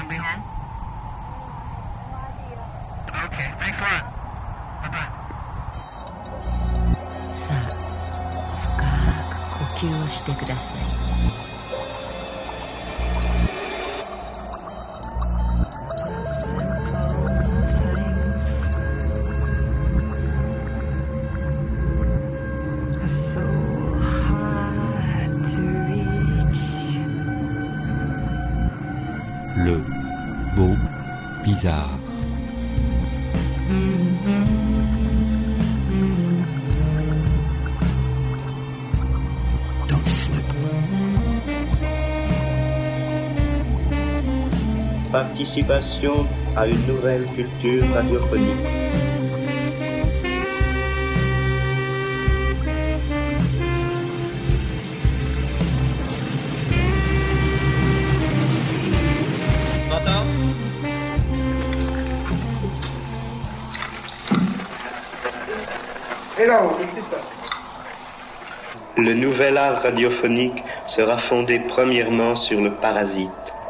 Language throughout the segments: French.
gonna be home? Okay, thanks a lot. Bye-bye. さあ、深く呼吸をしてください。 Le beau bizarre. Don't slip. Participation à une nouvelle culture radiophonique. Le nouvel art radiophonique sera fondé premièrement sur le parasite.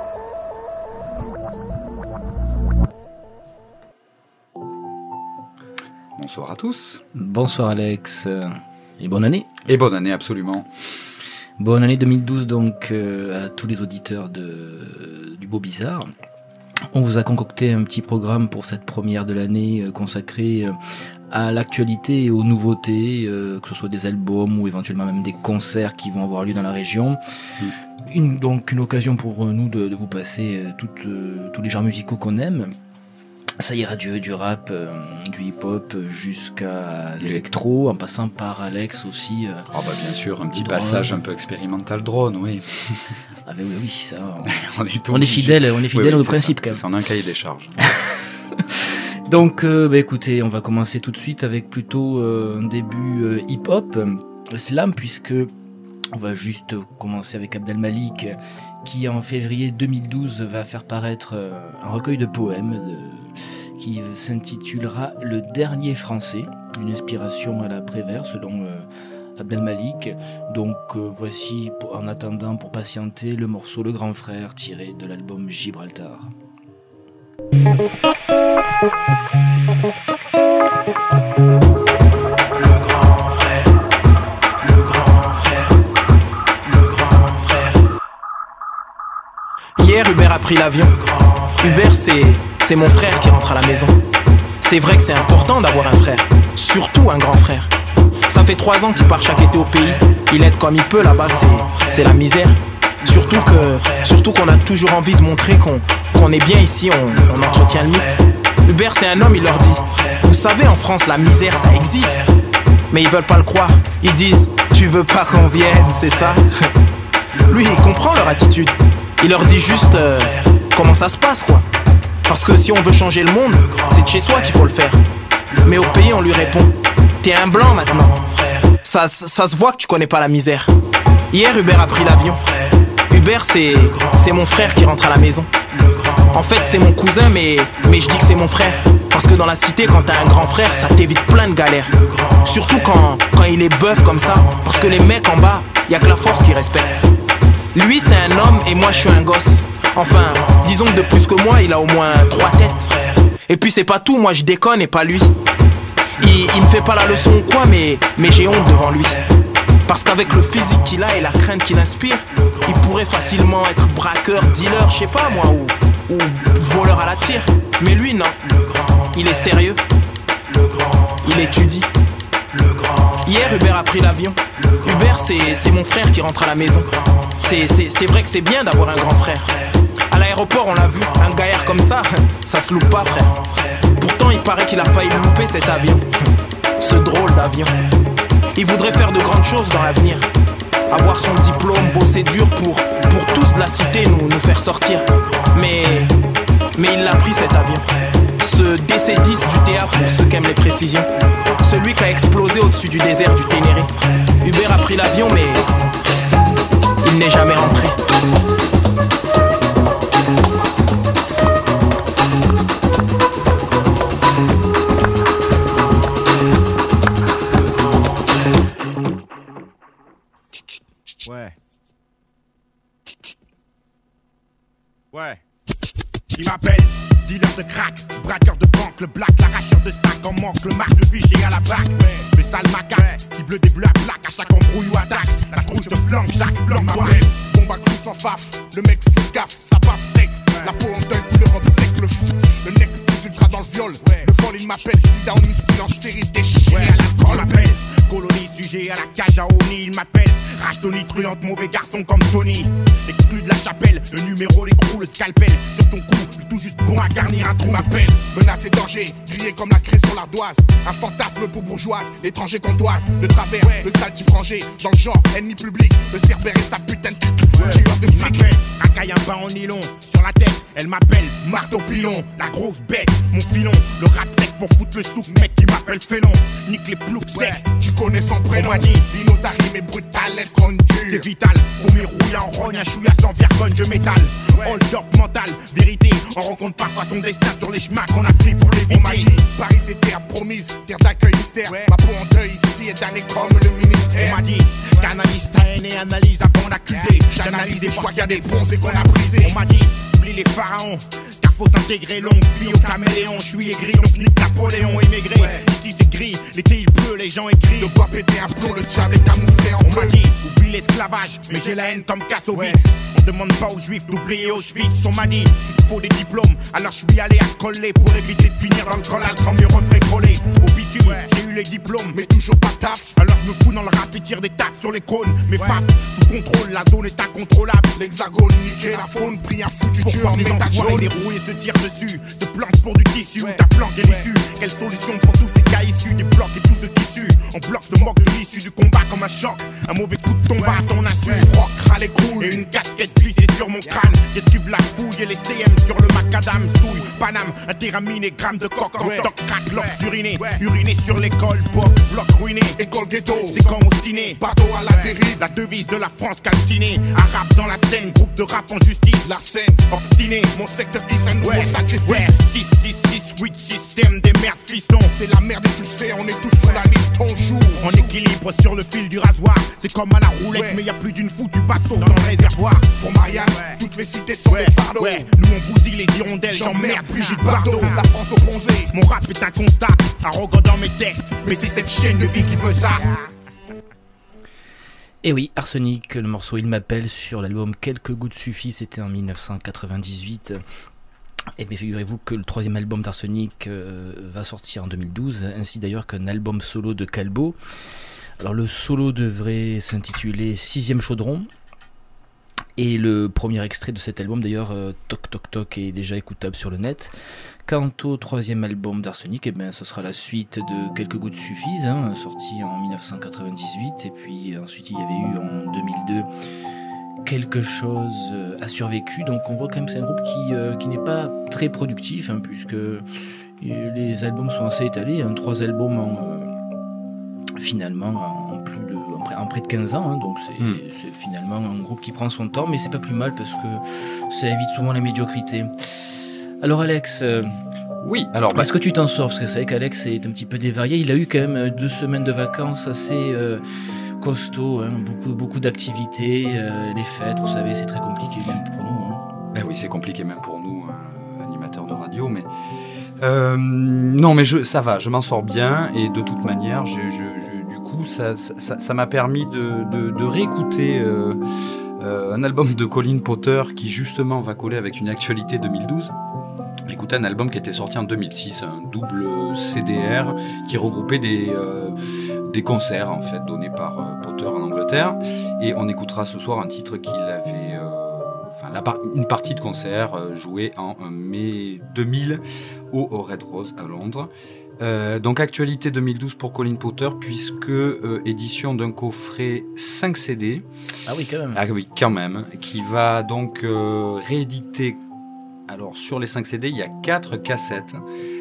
Bonsoir à tous. Bonsoir Alex, et bonne année. Et bonne année, absolument. Bonne année 2012 donc à tous les auditeurs du Beau Bizarre. On vous a concocté un petit programme pour cette première de l'année consacré à l'actualité et aux nouveautés, que ce soit des albums ou éventuellement même des concerts qui vont avoir lieu dans la région. Donc une occasion pour nous de vous passer tous les genres musicaux qu'on aime. Ça ira du rap, du hip-hop jusqu'à l'électro, en passant par Alex aussi. Ah bah bien sûr, un petit passage un peu expérimental drone, oui. Ah bah oui, ça. On est fidèle au principe quand même. C'est en un cahier des charges. Donc, écoutez, on va commencer tout de suite avec plutôt un début hip-hop, slam, puisque on va juste commencer avec Abdel Malik, qui en février 2012 va faire paraître un recueil de poèmes qui s'intitulera Le Dernier Français, une inspiration à la Prévert selon Abdel Malik. Donc voici, en attendant, pour patienter, le morceau Le Grand Frère tiré de l'album Gibraltar. Le grand frère, le grand frère, le grand frère. Hier, Hubert a pris l'avion. Hubert, c'est mon frère qui rentre à la maison. C'est vrai que c'est important d'avoir un frère, surtout un grand frère. Ça fait 3 ans qu'il part chaque été au pays. Il aide comme il peut là-bas, c'est la misère. Surtout qu'on a toujours envie de montrer qu'on est bien ici, on entretient le mythe. Hubert c'est un homme, il leur dit: vous savez, en France la misère ça existe. Mais ils veulent pas le croire, ils disent: tu veux pas qu'on vienne, c'est ça. Lui il comprend leur attitude. Il leur dit juste comment ça se passe quoi. Parce que si on veut changer le monde, c'est de chez soi qu'il faut le faire. Mais au pays on lui répond: t'es un blanc maintenant. Ça se voit que tu connais pas la misère. Hier Hubert a pris l'avion. Hubert c'est mon frère qui rentre à la maison. En fait c'est mon cousin mais je dis que c'est mon frère. Parce que dans la cité quand t'as un grand frère ça t'évite plein de galères. Surtout quand il est bœuf comme ça. Parce que les mecs en bas, y'a que la force qui respecte. Lui c'est un homme et moi je suis un gosse. Enfin disons que de plus que moi il a au moins 3 têtes. Et puis c'est pas tout, moi je déconne et pas lui. Il me fait pas la leçon ou quoi mais j'ai honte devant lui. Parce qu'avec le physique qu'il a et la crainte qu'il inspire, il pourrait facilement être braqueur, dealer, je sais pas moi, ou voleur à la tire. Mais lui non, il est sérieux, il étudie. Hier Hubert a pris l'avion. Hubert c'est mon frère qui rentre à la maison. C'est vrai que c'est bien d'avoir un grand frère. À l'aéroport on l'a vu, un gaillard comme ça se loupe pas frère. Pourtant il paraît qu'il a failli louper cet avion. Ce drôle d'avion. Il voudrait faire de grandes choses dans l'avenir. Avoir son diplôme, bosser dur pour tous de la cité nous faire sortir. Mais il l'a pris cet avion. Ce DC-10 du théâtre pour ceux qui aiment les précisions. Celui qui a explosé au-dessus du désert du Ténéré. Hubert a pris l'avion mais il n'est jamais rentré. Ouais. Ouais. Il m'appelle dealer de crack, braqueur de banque, le black, l'arracheur de sac en manque, le marque, le fichier à la braque. Le sale macaque, qui bleu des bleus à plaque, à chaque embrouille ou attaque. La trouche de flanc, chaque blanc m'appelle. Bombe à clous sans faf, le mec fout gaffe, ça baffe sec. La peau en deuil, couleur obsèque, le nec plus ultra dans le viol. Le vol il m'appelle, sida homicide en série déchiré à l'alcool. M'appelle colonie, sujet à la cage à Oni, il m'appelle. Rage Tony, truande, mauvais garçon comme Tony. Exclu de la chapelle, le numéro, l'écrou, le scalpel. Sur ton cou, le tout juste bon à garnir un trou. M'appelle, menace et danger, grillé comme la craie sur l'ardoise. Un fantasme pour bourgeoise, l'étranger comptoise. Le travers, le sale qui frangé, dans le genre, ennemi public. Le cerbère et sa putain de tueur de flic. Racaille un bain en nylon, sur la tête, elle m'appelle marteau pilon. La grosse bête, mon filon, le rap sec pour foutre le souk, mec qui m'appelle félon. Nique les ploucs secs, tu connais son prénom. On m'a dit, Lino ta rime est brutale, elle conduit. C'est vital, pour mes rouilles en rogne, un chouïa sans vergogne, je m'étale. Hold up mental, vérité, on rencontre parfois son destin sur les chemins qu'on a pris pour l'éviter. On m'a dit, Paris c'est terre promise, terre d'accueil mystère. Ma peau en deuil ici est damnée comme le ministère. On m'a dit, qu'analyse ta haine et analyse avant d'accuser. J'analyse et je vois qu'il y a des bronzes et qu'on a brisé. On m'a dit, oublie les pharaons, car faut s'intégrer longue vie au caméléon. Je suis aigri, donc nique Napoléon émigré. Ici c'est gris, l'été il pleut, les gens écrivent. De quoi péter un plomb, le diable est camouflé en bleu. On m'a dit, oublie l'esclavage, mais j'ai la haine comme Kassovitz. On demande pas aux juifs d'oublier Auschwitz. On m'a dit, il faut des diplômes, alors je suis allé à coller pour éviter de finir dans le collal quand mes refrains collés. Au bitume, j'ai eu les diplômes, mais toujours pas taf. Alors je me fous dans le rap et tire des tafs sur les cônes. Mes faces, sous contrôle, la zone est incontrôlable. L'hexagone, niqué, la faune, pris un foutu tueur. Les enfoirés, les roues et se tirent dessus. Se planquent pour du tissu, ta planque est l'issue. Quelle solution pour tous ces cas issus des blocs et tout ce qui sue. On bloque se moque de l'issue du combat comme un choc. Un mauvais coup de tombe à ton insu. Froid, crâne les couilles et une casquette plissée sur mon crâne. J'esquive la fouille et les CM sur le macadam. Souille, Paname, un terramine et grammes de coque en stock. Crack, locks urinés, uriné sur l'école. Pop, bloc ruiné, école ghetto. C'est comme au ciné, bateau à la dérive. La devise de la France calcinée. Arabe dans la scène, groupe de rap en justice. La scène, obstiné, mon secteur is un nouveau sacrifice. 6, 6, 6, 8, système des merdes fistons. C'est la merde et tu sais, on est tous sur la liste, on joue. En équilibre sur le fil du rasoir. C'est comme à la roulette, mais y a plus d'une foutue bastos dans le réservoir. Pour Marianne, toutes les cités sont des fardeaux. Nous on bousille les hirondelles, j'emmerde Brigitte Bardot. La France au bronzé, mon rap est un constat. Arrogant dans mes textes, mais c'est cette chaîne de vie qui veut ça. Et oui, Arsenic, le morceau Il m'appelle sur l'album Quelques gouttes suffisent, c'était en 1998. Et bien figurez-vous que le troisième album d'Arsenic va sortir en 2012, ainsi d'ailleurs qu'un album solo de Calbo. Alors le solo devrait s'intituler 6e chaudron. Et le premier extrait de cet album d'ailleurs, Toc Toc Toc, est déjà écoutable sur le net. Quant au troisième album d'Arsenic, eh bien, ce sera la suite de Quelques gouttes suffisent, sorti en 1998. Et puis ensuite il y avait eu en 2002 Quelque chose a survécu. Donc on voit quand même que c'est un groupe qui n'est pas très productif, puisque les albums sont assez étalés. 3 albums finalement en près de 15 ans, donc c'est finalement un groupe qui prend son temps, mais c'est pas plus mal parce que ça évite souvent la médiocrité. Alors Alex, oui, alors est-ce que tu t'en sors? Parce que c'est vrai qu'Alex est un petit peu dévarié, il a eu quand même 2 semaines de vacances assez costaud, beaucoup d'activités, les fêtes, vous savez, c'est très compliqué même pour nous. Ben oui, c'est compliqué même pour nous, animateurs de radio, mais non, mais ça va, je m'en sors bien, et de toute manière, du coup, ça m'a permis de réécouter un album de Colin Potter qui justement va coller avec une actualité 2012. Écouter un album qui était sorti en 2006, un double CDR qui regroupait des concerts en fait donnés par Potter en Angleterre, et on écoutera ce soir un titre qu'il avait une partie de concert jouée en mai 2000 au Red Rose à Londres. Donc actualité 2012 pour Colin Potter, puisque édition d'un coffret 5 CD. Ah oui, quand même. Ah oui, quand même, qui va donc rééditer. Alors sur les 5 CD, il y a 4 cassettes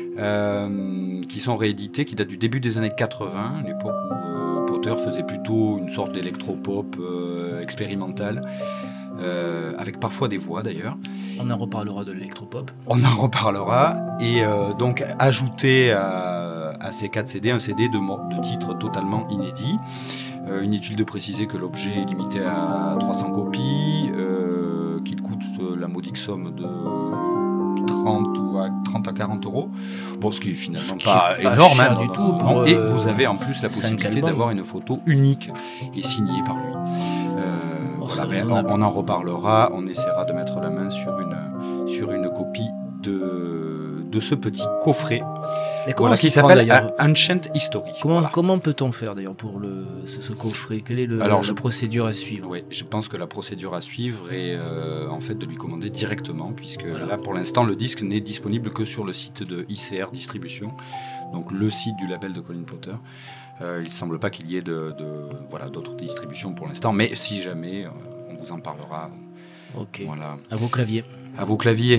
qui sont rééditées, qui datent du début des années 80, l'époque où Potter faisait plutôt une sorte d'électropop expérimentale, avec parfois des voix d'ailleurs. On en reparlera de l'électropop. On en reparlera, et donc ajouter à ces 4 CD un CD de titres totalement inédits. Inutile de préciser que l'objet est limité à 300 copies, qu'il coûte la modique somme de 30 à 40 euros. Bon, ce qui est finalement Ce pas qui est pas énorme cher non, du non, tout non, pour, non. Et vous avez en plus la 5 possibilité albums. d'avoir une photo unique et signée par lui. Voilà, mais on en reparlera. On essaiera de mettre la main sur une copie de ce petit coffret. Mais comment Voilà, qui s'y prend, s'appelle d'ailleurs Ancient History. Voilà. Comment peut-on faire d'ailleurs pour ce coffret? Quelle est la procédure à suivre? Oui, je pense que la procédure à suivre est en fait de lui commander directement, puisque là pour l'instant le disque n'est disponible que sur le site de ICR Distribution, donc le site du label de Colin Potter. Il ne semble pas qu'il y ait d'autres distributions pour l'instant, mais si jamais, on vous en parlera. Ok, voilà. à vos claviers. À vos claviers.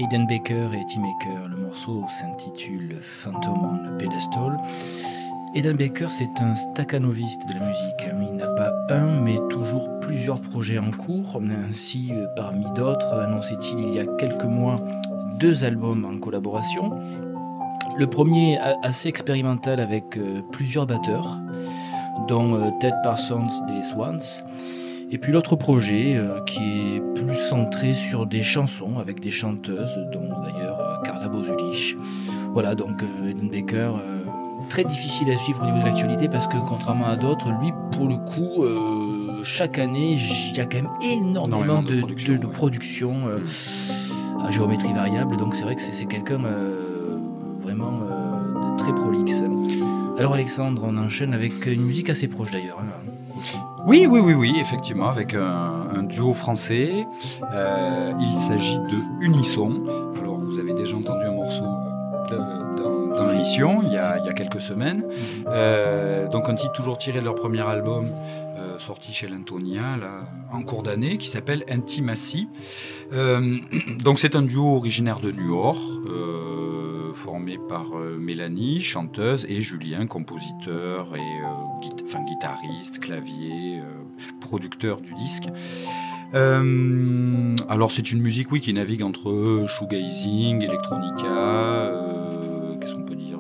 Eden Baker et Tim Maker. Le morceau s'intitule Phantom on a Pedestal. Eden Baker, c'est un stakhanoviste de la musique. Il n'a pas un, mais toujours plusieurs projets en cours. Ainsi, parmi d'autres, annonçait-il il y a quelques mois 2 albums en collaboration. Le premier assez expérimental avec plusieurs batteurs, dont Ted Parsons des Swans. Et puis l'autre projet qui est plus centré sur des chansons avec des chanteuses, dont d'ailleurs Carla Bozulich. Voilà, donc Eden Baker, très difficile à suivre au niveau de l'actualité parce que contrairement à d'autres, lui pour le coup, chaque année, il y a quand même énormément de production à géométrie variable. Donc c'est vrai que c'est quelqu'un vraiment de très prolixe. Alors Alexandre, on enchaîne avec une musique assez proche d'ailleurs. Oui, effectivement, avec un duo français. Il s'agit de Unisson. Alors, vous avez déjà entendu un morceau dans l'émission, il y a quelques semaines. Donc, un titre toujours tiré de leur premier album, sorti chez l'Antonia, là, en cours d'année, qui s'appelle Intimacy. Donc, c'est un duo originaire de New York, formé par Mélanie, chanteuse, et Julien, compositeur et guitariste, clavier, producteur du disque. Alors c'est une musique qui navigue entre shoegazing, electronica, qu'est-ce qu'on peut dire,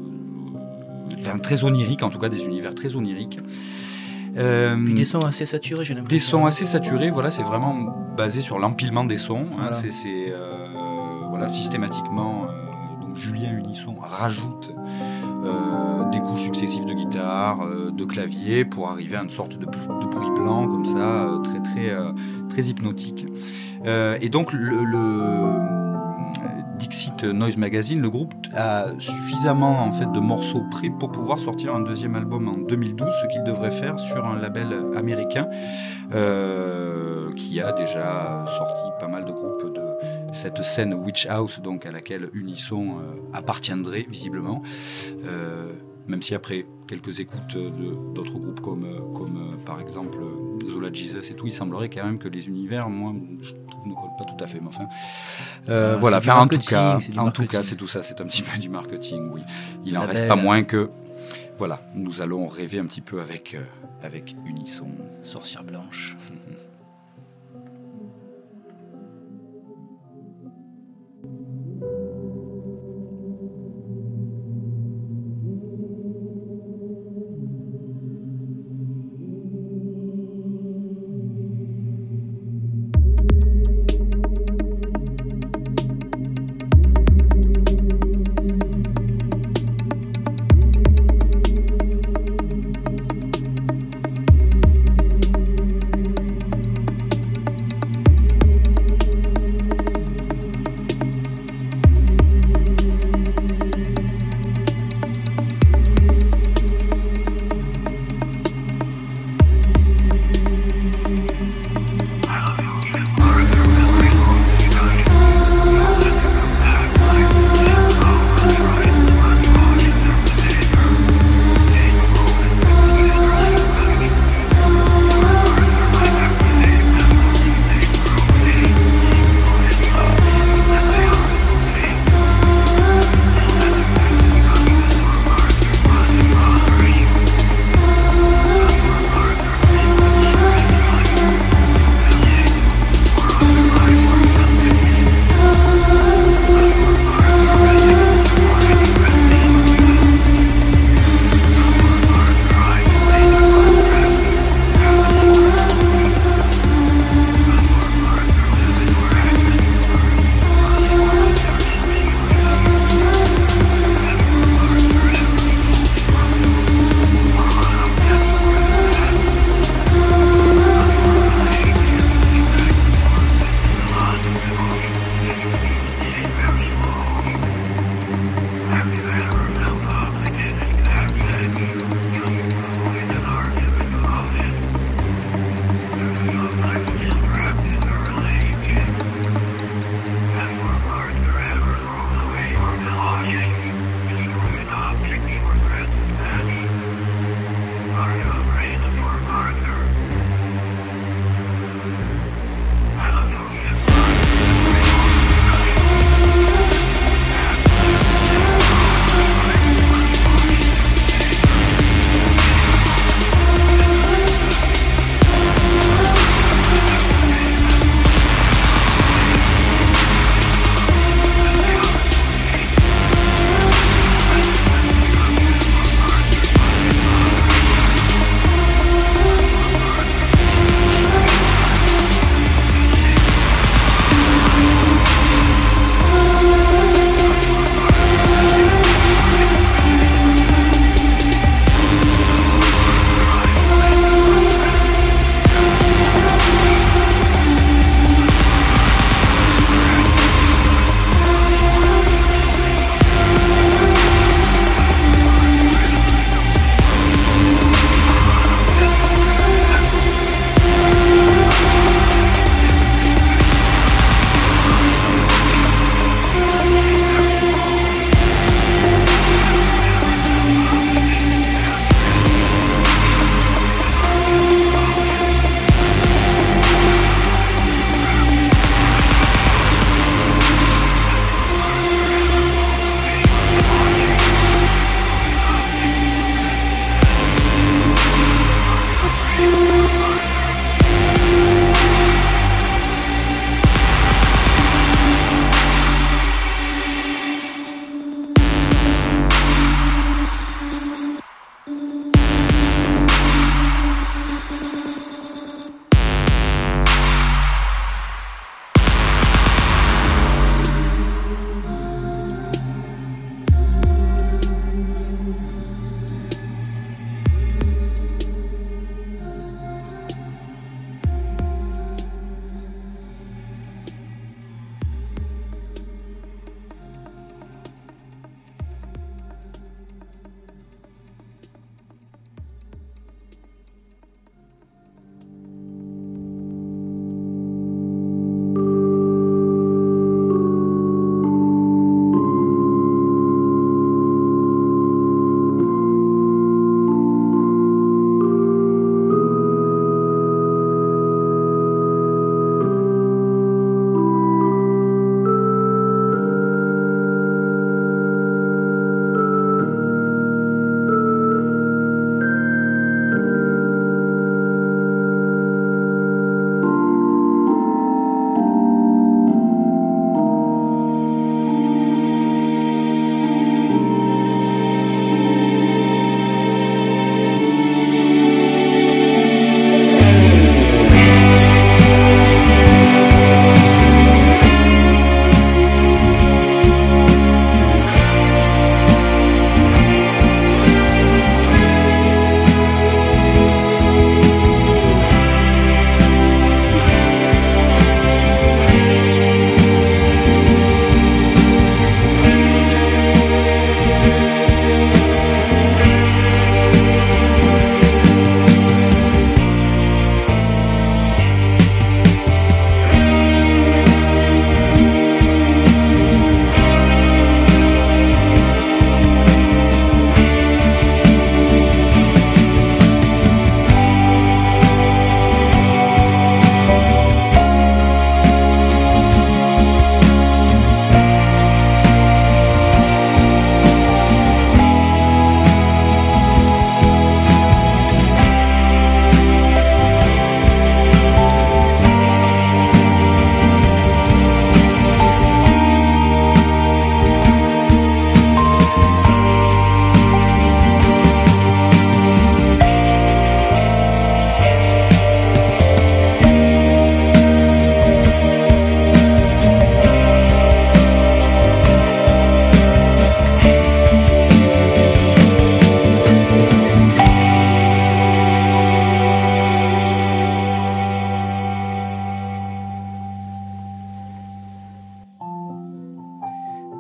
très onirique, en tout cas des univers très oniriques. Puis des sons assez saturés, j'ai l'impression. Des sons assez saturés, voilà, c'est vraiment basé sur l'empilement des sons. Voilà. Voilà, systématiquement. Julien Unisson rajoute des couches successives de guitare, de clavier, pour arriver à une sorte de bruit blanc comme ça, très hypnotique. Et donc le Dixit Noise Magazine, le groupe a suffisamment en fait de morceaux prêts pour pouvoir sortir un deuxième album en 2012, ce qu'il devrait faire sur un label américain qui a déjà sorti pas mal de groupes de cette scène Witch House, donc à laquelle Unisson appartiendrait visiblement, même si après quelques écoutes d'autres groupes comme par exemple Zola Jesus et tout, il semblerait quand même que les univers, moi je trouve, ne collent pas tout à fait, mais enfin voilà, enfin, en tout cas c'est tout ça, c'est un petit peu du marketing, oui, il n'en reste pas moins que voilà, nous allons rêver un petit peu avec Unisson. Sorcière blanche.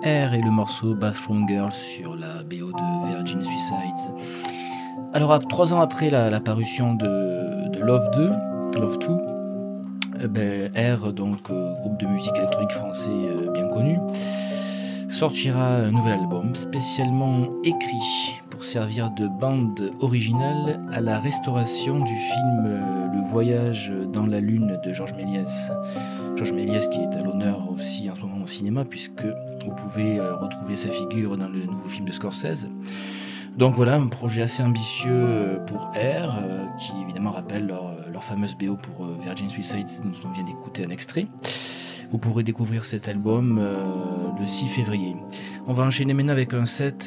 Air et le morceau Bathroom Girl sur la BO de Virgin Suicides. Alors 3 ans après la parution de Love 2, Love 2, Air, donc groupe de musique électronique français bien connu, sortira un nouvel album spécialement écrit pour servir de bande originale à la restauration du film Le Voyage dans la Lune de Georges Méliès. Georges Méliès qui est à l'honneur aussi en ce moment au cinéma, puisque vous pouvez retrouver sa figure dans le nouveau film de Scorsese. Donc voilà, un projet assez ambitieux pour Air, qui évidemment rappelle leur fameuse BO pour Virgin Suicides, dont on vient d'écouter un extrait. Vous pourrez découvrir cet album le 6 février. On va enchaîner maintenant avec un set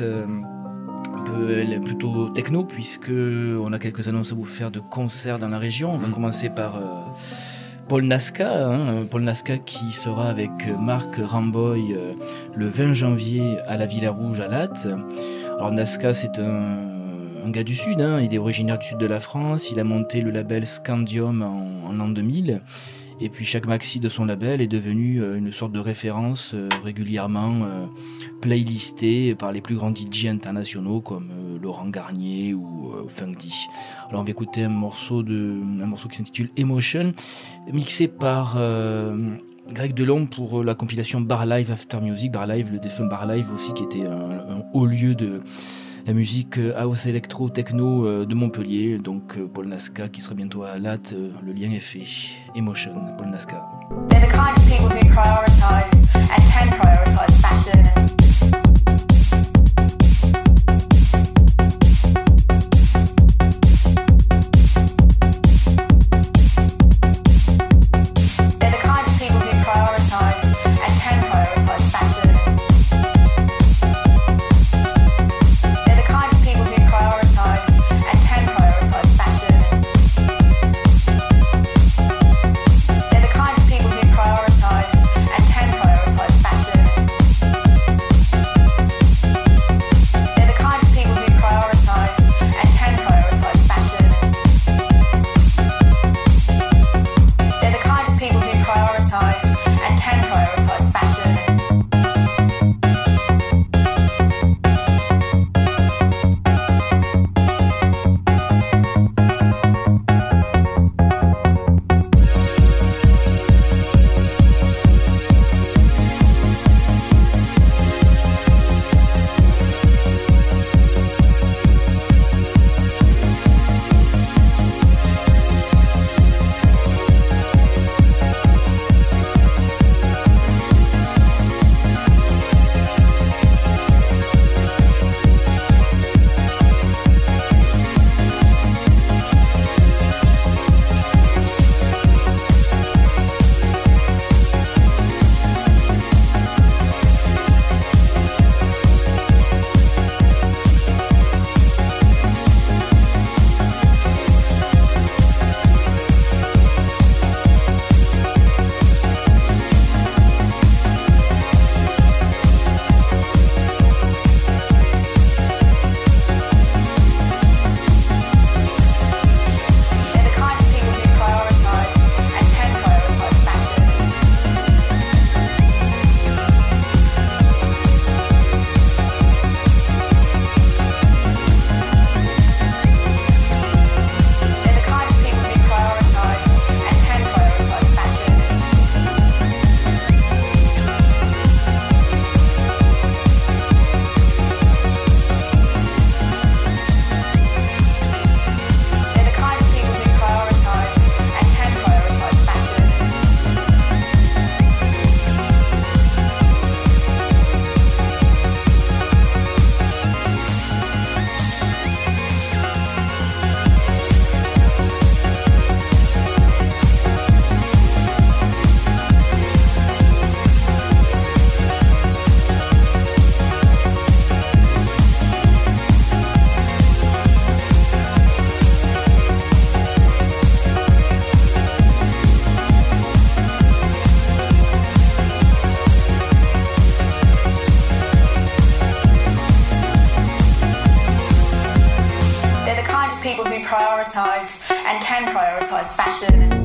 plutôt techno, puisque on a quelques annonces à vous faire de concerts dans la région. On va commencer par Paul Nasca, Paul Nasca qui sera avec Marc Ramboy le 20 janvier à la Villa Rouge à Latte. Alors Nasca, c'est un gars du Sud, il est originaire du Sud de la France, il a monté le label Scandium en l'an 2000, et puis chaque maxi de son label est devenu une sorte de référence régulièrement playlistée par les plus grands DJ internationaux comme Laurent Garnier ou Funk D. Alors on va écouter un morceau qui s'intitule Emotion, mixé par Greg Delhomme pour la compilation Bar Live After Music. Bar Live, le défunt Bar Live aussi, qui était un haut lieu de la musique house électro techno de Montpellier. Donc Paul Nasca qui sera bientôt à Latte, le lien est fait. Emotion, Paul Nasca. They're the kind of people who prioritize and can prioritize fashion. prioritize and can prioritize fashion.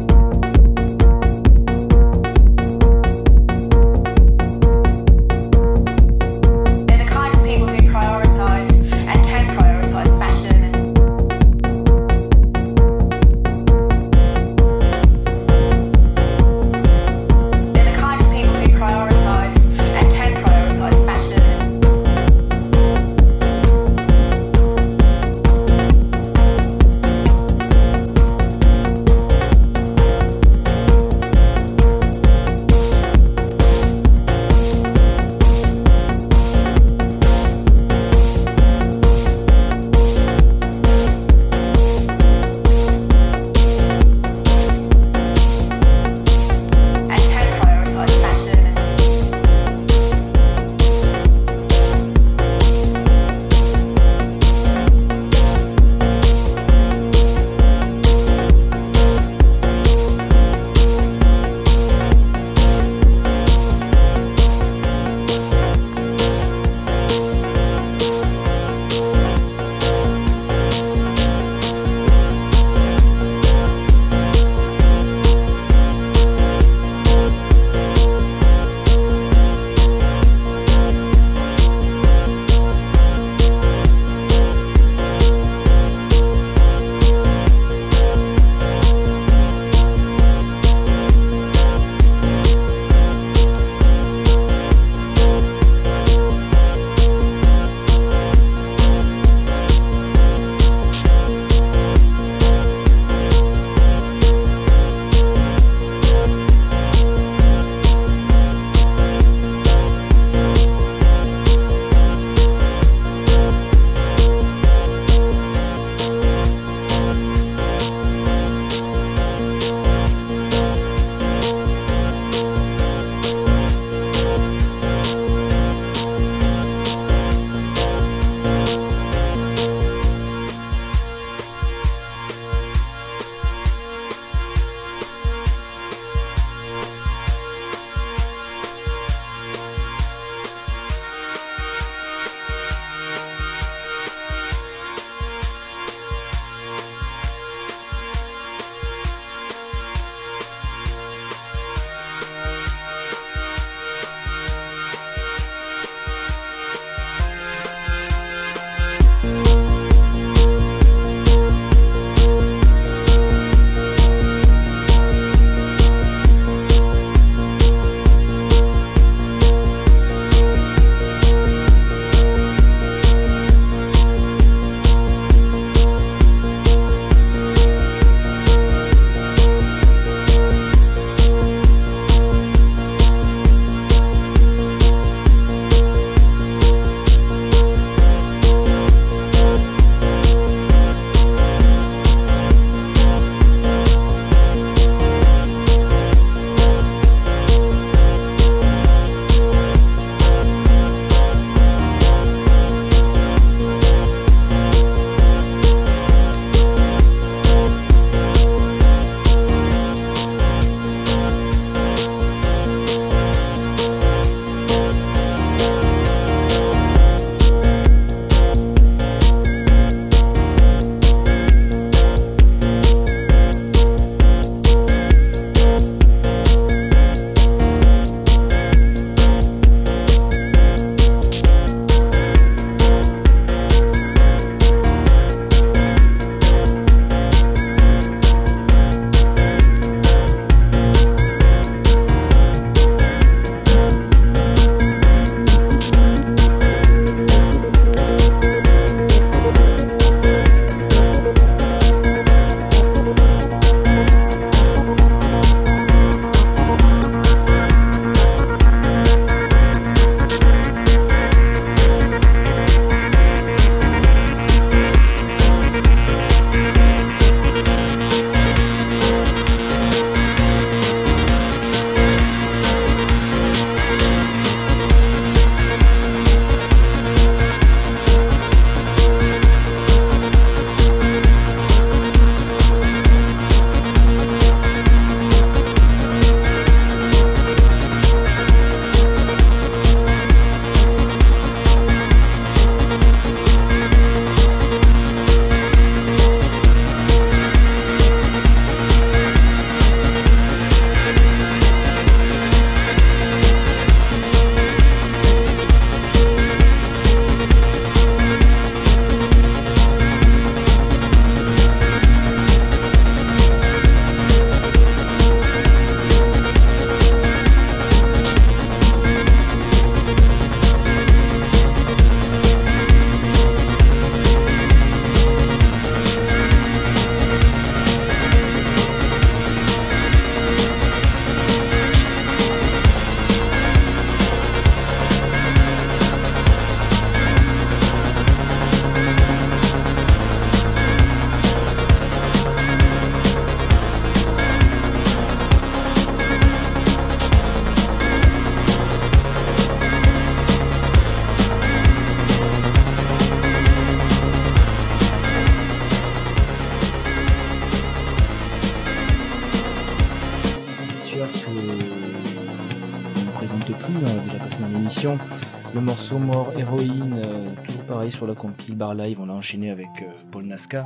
morceau Mort Héroïne, toujours pareil sur la compil Bar Live, on l'a enchaîné avec Paul Nasca.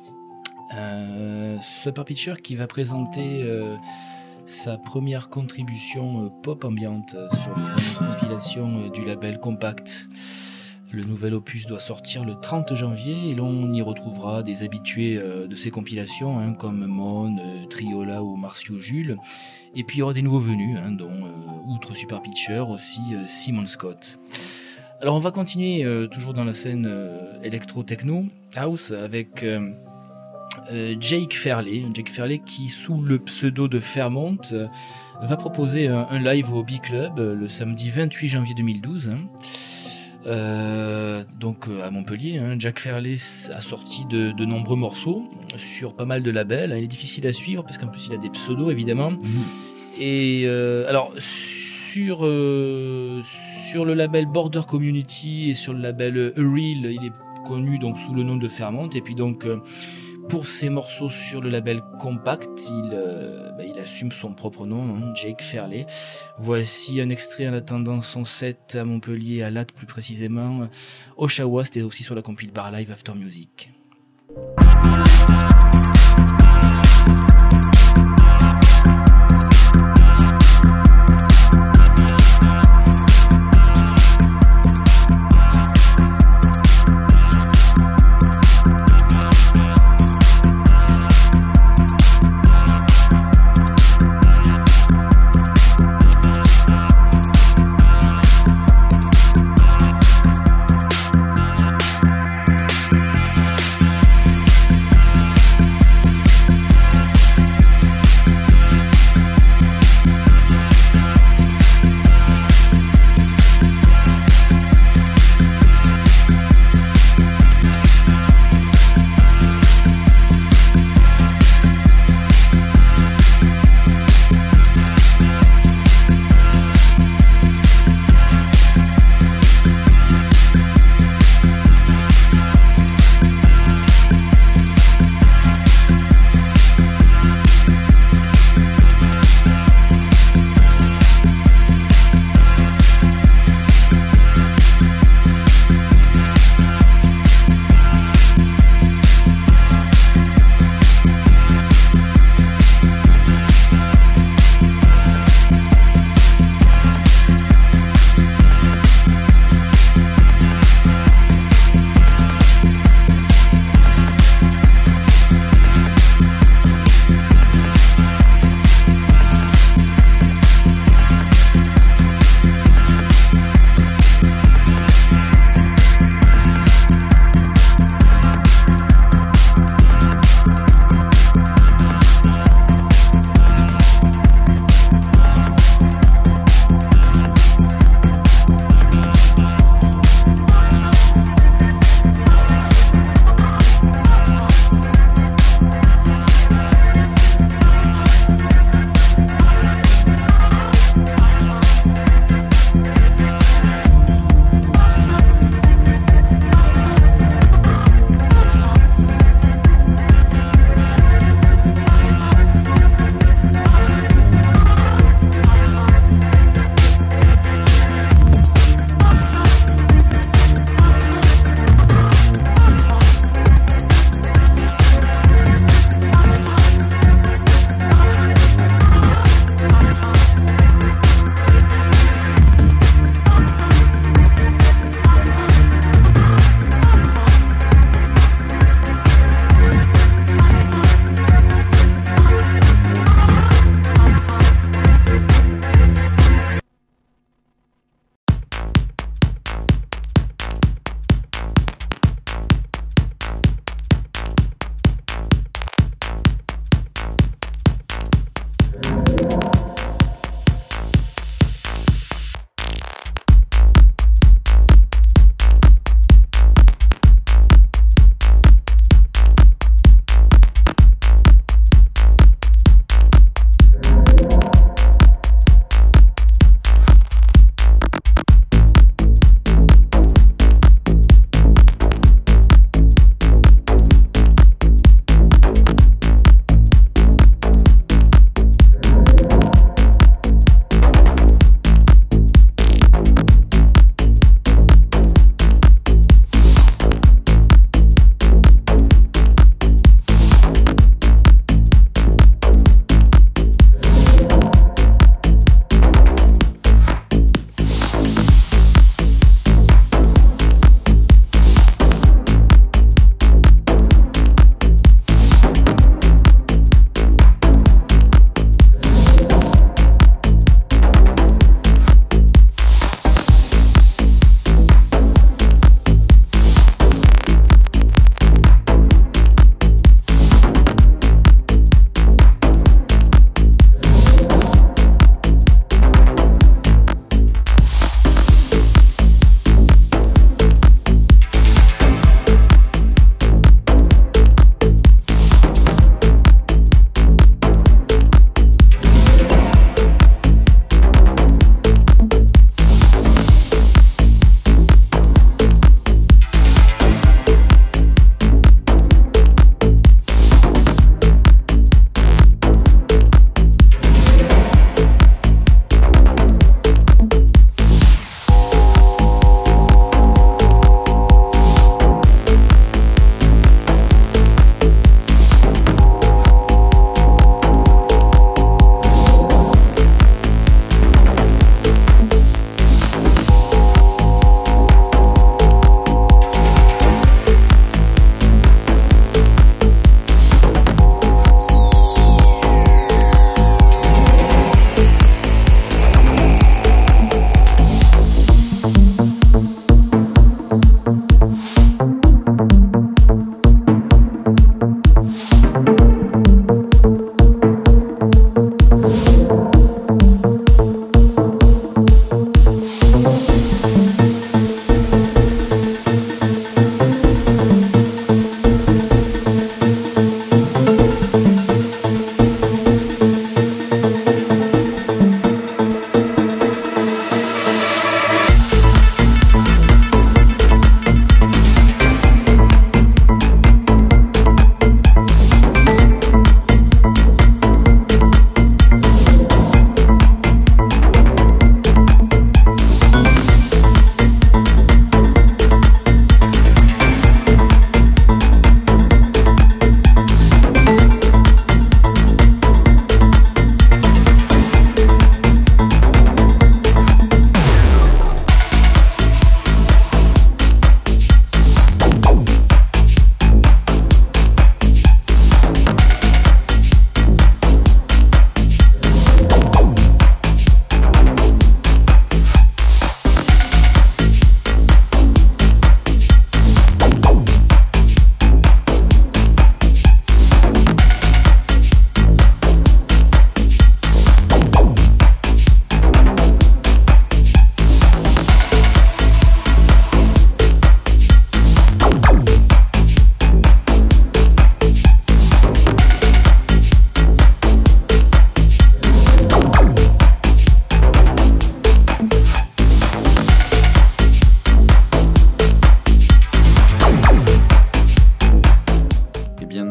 Super Pitcher qui va présenter sa première contribution pop ambiante sur les compilations du label Compact. Le nouvel opus doit sortir le 30 janvier et l'on y retrouvera des habitués de ces compilations comme Mon, Triola ou Marcio Jules. Et puis il y aura des nouveaux venus, dont, outre Super Pitcher, aussi Simon Scott. Alors on va continuer toujours dans la scène électro-techno, house, avec Jake Fairley. Jake Fairley qui, sous le pseudo de Fairmont, va proposer un live au B-Club le samedi 28 janvier 2012. Donc à Montpellier, Jack Fairley a sorti de nombreux morceaux sur pas mal de labels. Il est difficile à suivre parce qu'en plus il a des pseudos évidemment. Et alors sur le label Border Community et sur le label Real, il est connu donc sous le nom de Fairmont. Et puis donc pour ses morceaux sur le label Compact, il assume son propre nom, Jake Fairley. Voici un extrait en attendant son set à Montpellier, à Latte plus précisément. Oshawa, c'était aussi sur la compil Bar Live After Music.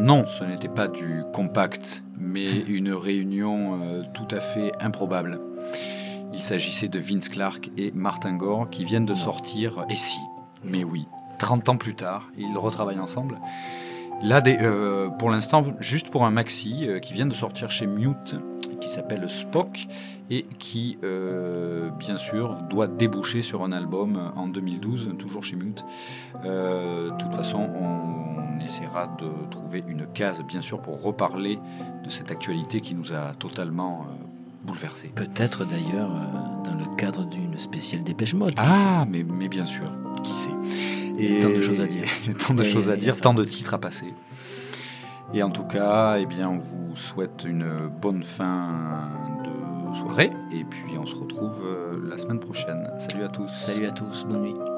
non, ce n'était pas du compact, mais une réunion tout à fait improbable. Il s'agissait de Vince Clarke et Martin Gore qui viennent de sortir, et si, mais oui, 30 ans plus tard, ils retravaillent ensemble. Là, pour l'instant, juste pour un maxi qui vient de sortir chez Mute, qui s'appelle Spock, et qui, bien sûr, doit déboucher sur un album en 2012, toujours chez Mute. De toute façon, on essaiera de trouver une case, bien sûr, pour reparler de cette actualité qui nous a totalement bouleversés. Peut-être d'ailleurs dans le cadre d'une spéciale Dépêche Mode. Ah, mais bien sûr, qui sait. Et tant de choses à dire. Tant de choses à dire, tant de titres à passer. Et en tout cas, eh bien, on vous souhaite une bonne fin de soirée. Et puis, on se retrouve la semaine prochaine. Salut à tous. Salut à tous, bonne nuit.